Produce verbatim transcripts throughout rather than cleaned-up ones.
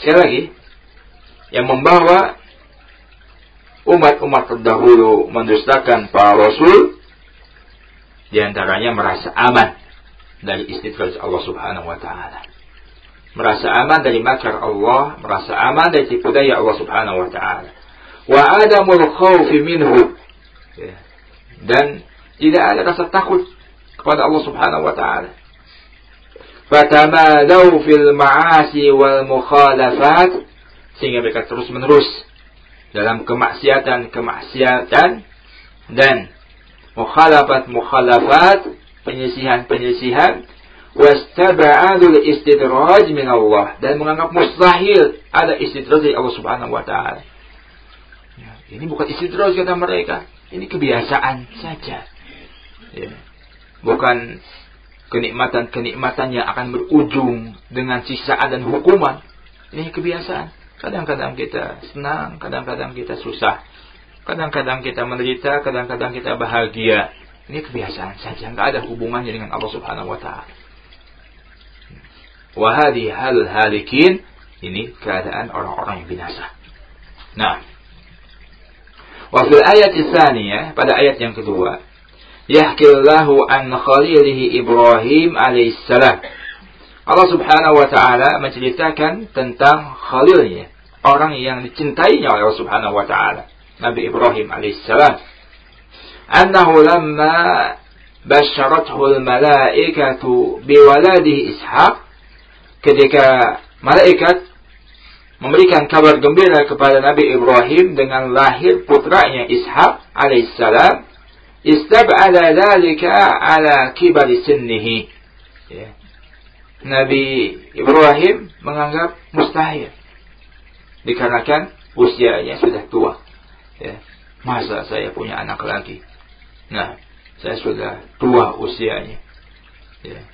Sekali lagi, yang membawa umat-umat terdahulu mendustakan para rasul, di antaranya merasa aman dari istidraj Allah Subhanahu wa taala. Merasa aman dari makar Allah, merasa aman dari tipu daya Allah Subhanahu wa taala. Wa adamul khaufi minhu. Ya. Dan tidak ada rasa takut kepada Allah Subhanahu wa taala. Fatamadau fil ma'asi wal mukhalafat, sehingga mereka terus-menerus dalam kemaksiatan-kemaksiatan dan mukhalafat-mukhalafat, penyisihan-penyisihan, wastaba'adul istidraj min Allah, dan menganggap mustahil ada istidraj dari Allah Subhanahu wa taala. Ya, ini bukan istidraj kata mereka, ini kebiasaan saja. Ya. Bukan kenikmatan-kenikmatan yang akan berujung dengan siksaan dan hukuman. Ini kebiasaan. Kadang-kadang kita senang, kadang-kadang kita susah. Kadang-kadang kita menderita, kadang-kadang kita bahagia. Ini kebiasaan saja, enggak ada hubungannya dengan Allah Subhanahu wa taala. Wa hadhihi halul halikin, ini keadaan orang-orang yang binasa. Nah, wa fil ayat tsaniyah, pada ayat yang kedua, yahkillahu an khalilihi Ibrahim alaihissalam. Allah Subhanahu wa taala menceritakan tentang khalilnya, orang yang dicintainya oleh Allah Subhanahu wa taala, Nabi Ibrahim alaihissalam. Annahu lamma basyarathu al-malaikatu biwaladihi Ishaq, ketika malaikat memberikan kabar gembira kepada Nabi Ibrahim dengan lahir putranya Ishaq alaihissalam, istab'ala dzalika ala kibari sinnihi. Ya. Nabi Ibrahim menganggap mustahil dikarenakan usianya sudah tua. Ya. Masa saya punya anak lagi? Nah, saya sudah tua usianya. Ya.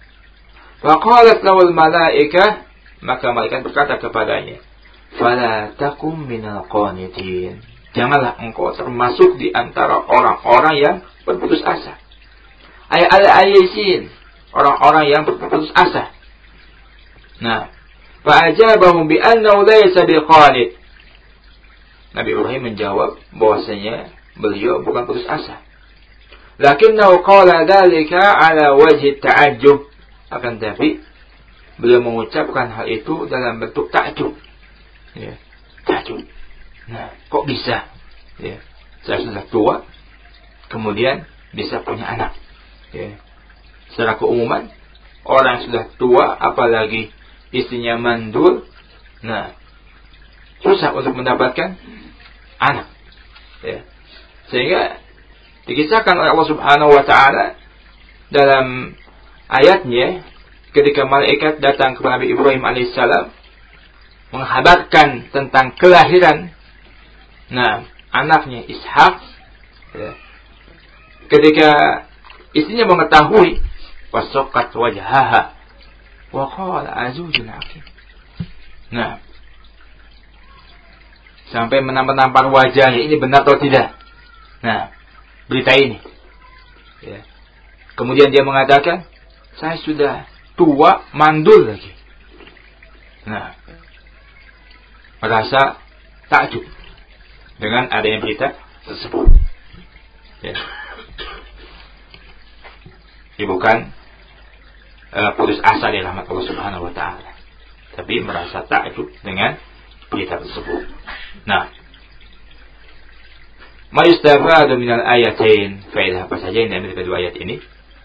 Faqalat lahul malaikah, maka malaikat berkata kepadanya, fala takum minal qanitin, janganlah engkau termasuk di antara orang-orang yang berputus asa. Ay al-ayyisin, orang-orang yang berputus asa. Nah, fa'ajabahum bi annahu laysa biqanit. Nabi Ibrahim menjawab bahwasanya beliau bukan putus asa. Lakinnahu qala dzalika ala wajhi ta'ajjub, akan tapi beliau mengucapkan hal itu dalam bentuk takjub. Ya, takjub. Nah, kok bisa? Ya, saya sudah tua, kemudian bisa punya anak. Ya. Secara keumuman, orang yang sudah tua, apalagi istrinya mandul, nah, susah untuk mendapatkan anak. Ya. Sehingga dikisahkan oleh Allah Subhanahu wa taala dalam ayatnya, ketika malaikat datang kepada Nabi Ibrahim alaihissalam menghabarkan tentang kelahiran nah anaknya Ishak, ya. Ketika istrinya mengetahui, wasaqqat wajhaha wa qala azujun akim. Nah, sampai menampar-nampar wajahnya, ini benar atau tidak? Nah, berita ini. Ya. Kemudian dia mengatakan, saya sudah tua, mandul lagi. Nah, merasa takjub dengan adanya berita tersebut. Ya. Ini bukan uh, putus asa dari rahmat Allah Subhanahu wa taala, tapi merasa takjub dengan berita tersebut. Nah, ma yustafadu minal ayatain, faedah apa saja yang diambil dari kedua ayat ini?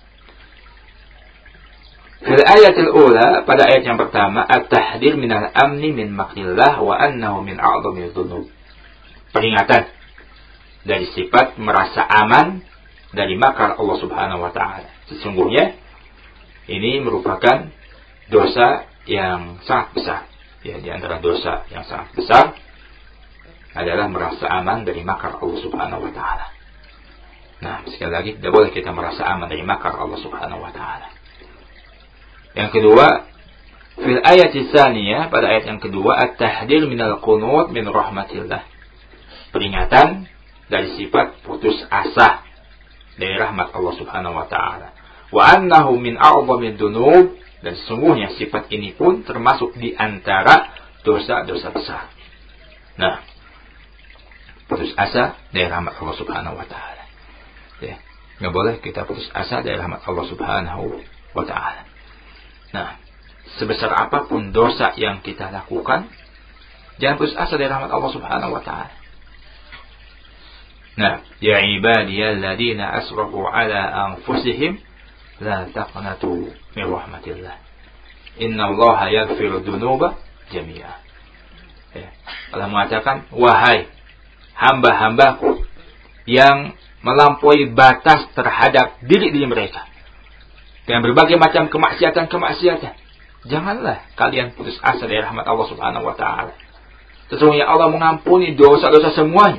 Fil ayatil ula, pada ayat yang pertama, at-tahdir minal amni min makrillah wa annahu min a'dhamil dhunub. Peringatan dari sifat merasa aman dari makar Allah Subhanahu wa taala. Sesungguhnya ini merupakan dosa yang sangat besar. Ya, di antara dosa yang sangat besar adalah merasa aman dari makar Allah Subhanahu wa taala. Nah, sekali lagi, tidak boleh kita merasa aman dari makar Allah Subhanahu wa taala. Yang kedua, fil ayat tsaniyah, pada ayat yang kedua, at-tahdir minal qunut min rahmatillah. Peringatan dari sifat putus asa dari rahmat Allah Subhanahu wa taala. Wa annahu min a'dhamid dzunub, dan sesungguhnya sifat ini pun termasuk di antara dosa-dosa besar. Nah, putus asa dari rahmat Allah Subhanahu wa taala. Ya, enggak boleh kita putus asa dari rahmat Allah Subhanahu wa taala. Nah, sebesar apapun dosa yang kita lakukan, jangan putus asa dari rahmat Allah Subhanahu wa taala. Nah, ya ibadiyalladzina asrafu ala anfusihim la taqnatu min rahmatillah. Innallaha yaghfiru dzunuba jami'a. Ya, Allah mengatakan, wahai hamba-hambaku yang melampaui batas terhadap diri-diri mereka dengan berbagai macam kemaksiatan-kemaksiatan, janganlah kalian putus asa dari rahmat Allah Subhanahu wa taala. Sesungguhnya Allah mengampuni dosa-dosa semuanya.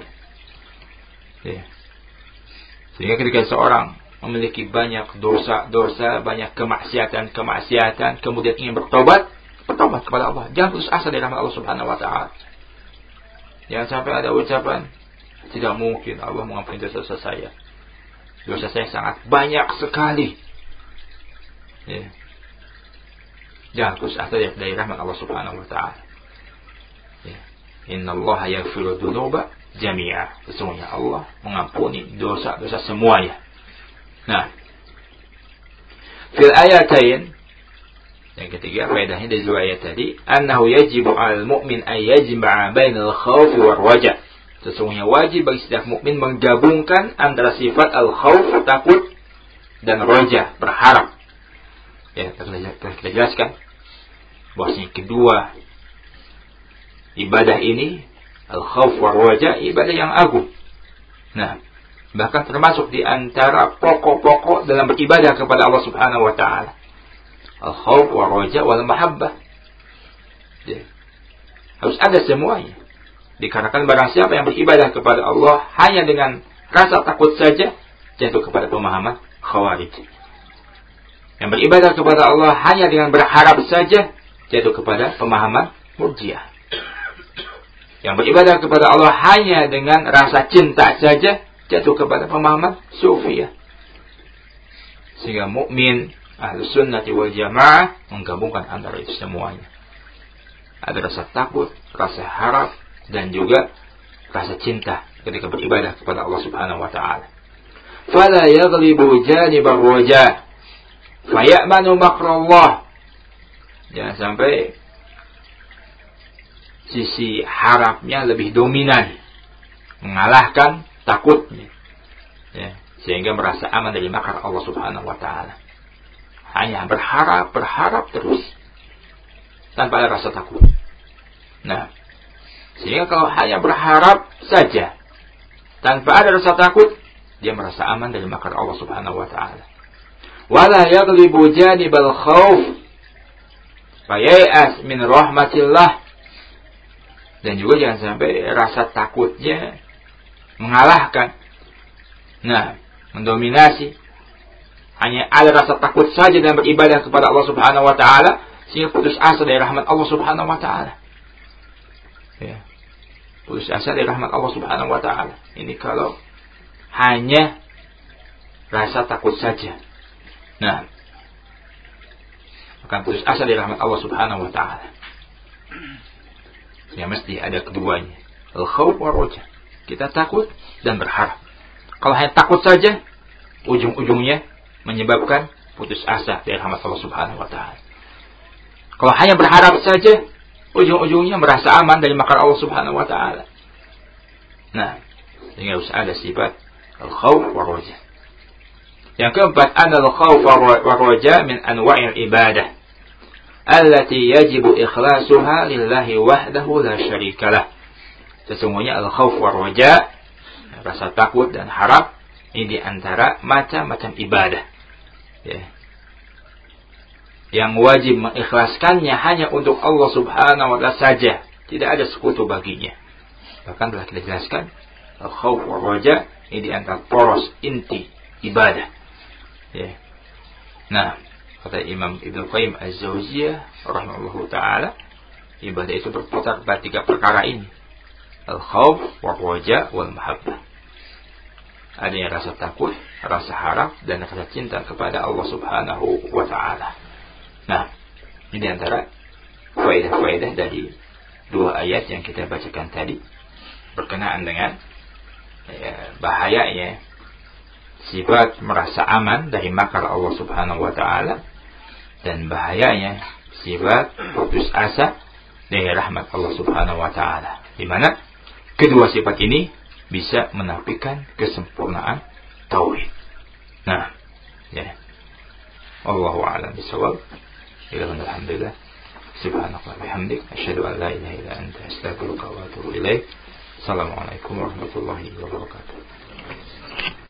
Ya. Sehingga ketika seorang memiliki banyak dosa-dosa, banyak kemaksiatan-kemaksiatan, kemudian ingin bertobat, bertobat kepada Allah. Jangan putus asa dari rahmat Allah Subhanahu wa taala. Jangan sampai ada ucapan, tidak mungkin Allah mengampuni dosa-dosa saya. Dosa saya sangat banyak sekali. Ya. Jangan putus asa dari rahmat Allah Subhanahu wa taala. Ya. Innallaha yaghfiru dzunuba jami'a. Sesungguhnya Allah mengampuni dosa-dosa semuanya. Nah, fil ayatain, yang ketiga faedahnya dari dua ayat tadi, annahu yajibu 'alal mu'min an yajma'a bainal khawfi war raja. Sesungguhnya wajib bagi setiap mukmin menggabungkan antara sifat al-khauf, takut, dan raja, berharap. Ya, telah kita jelaskan bahwasanya kedua ibadah ini, al-khauf war raja, ibadah yang agung. Nah, bahkan termasuk di antara pokok-pokok dalam beribadah kepada Allah Subhanahu wa taala. Al-khauf wa raja wal mahabbah. Ya. Harus ada semuanya. Dikarenakan barang siapa yang beribadah kepada Allah hanya dengan rasa takut saja, jatuh kepada pemahaman Khawarij. Yang beribadah kepada Allah hanya dengan berharap saja, jatuh kepada pemahaman Murji'ah. Yang beribadah kepada Allah hanya dengan rasa cinta saja, jatuh kepada pemahaman Sufiyah. Sehingga mukmin Ahlus Sunnati wal Jamaah menggabungkan antara itu semuanya. Ada rasa takut, rasa harap, dan juga rasa cinta ketika beribadah kepada Allah Subhanahu wa taala. Fala yaghlibu janibar raja fayamanu makrallah. Jangan sampai sisi harapnya lebih dominan, mengalahkan takutnya, ya, sehingga merasa aman dari makar Allah Subhanahu wa taala. Hanya berharap, berharap terus tanpa ada rasa takut. Nah, sehingga kalau hanya berharap saja tanpa ada rasa takut, dia merasa aman dari makar Allah Subhanahu wa taala. Wala yaghlibu janibal khauf fayai'as min rahmatillah. Dan juga jangan sampai rasa takutnya mengalahkan, nah, mendominasi. Hanya ada rasa takut saja dalam beribadah kepada Allah Subhanahu wa taala, sehingga putus asa dari rahmat Allah Subhanahu wa taala. Ya. Putus asa dari rahmat Allah Subhanahu wa taala. Ini kalau hanya rasa takut saja. Nah, akan putus asa dari rahmat Allah Subhanahu wa taala. Ya, mesti ada keduanya. Al-khauf wa raja. Kita takut dan berharap. Kalau hanya takut saja, ujung-ujungnya menyebabkan putus asa dari rahmat Allah Subhanahu wa taala. Kalau hanya berharap saja, ujung-ujungnya merasa aman dari makar Allah Subhanahu wa taala. Nah, sehingga harus ada sifat al-khauf wa raja. Yang keempat, anna al-khauf wa raja min anwa'il ibadah allati yajibu ikhlasuha lillahi wahdahu la syarikalah. Sesungguhnya al-khauf wa raja, rasa takut dan harap, ini di antara macam-macam ibadah, ya, yang wajib mengikhlaskannya hanya untuk Allah Subhanahu wa taala saja, tidak ada sekutu baginya. Bahkan telah kita jelaskan, al-khauf wa raja ini di antara poros inti ibadah. Ya. Nah, kata Imam Ibnu Qayyim Az-Jauziyah rahimahullahu taala, ibadah itu berputar pada tiga perkara ini: al-khauf wa raja wal mahabbah. Adanya rasa takut, rasa harap, dan rasa cinta kepada Allah Subhanahu wa taala. Nah, ini antara faedah-faedah dari dua ayat yang kita bacakan tadi berkenaan dengan ya, bahayanya sifat merasa aman dari makar Allah Subhanahu wa taala dan bahayanya sifat putus asa dari rahmat Allah Subhanahu wa taala, di mana kedua sifat ini bisa menafikan kesempurnaan tauhid. Nah, ya. Allahu a'lam bishawab. Alhamdulillah. Subhanallah bihamdik asyhadu an la ilaha illa anta astaghfiruka wa atubu ilaik. Assalamualaikum warahmatullahi wabarakatuh.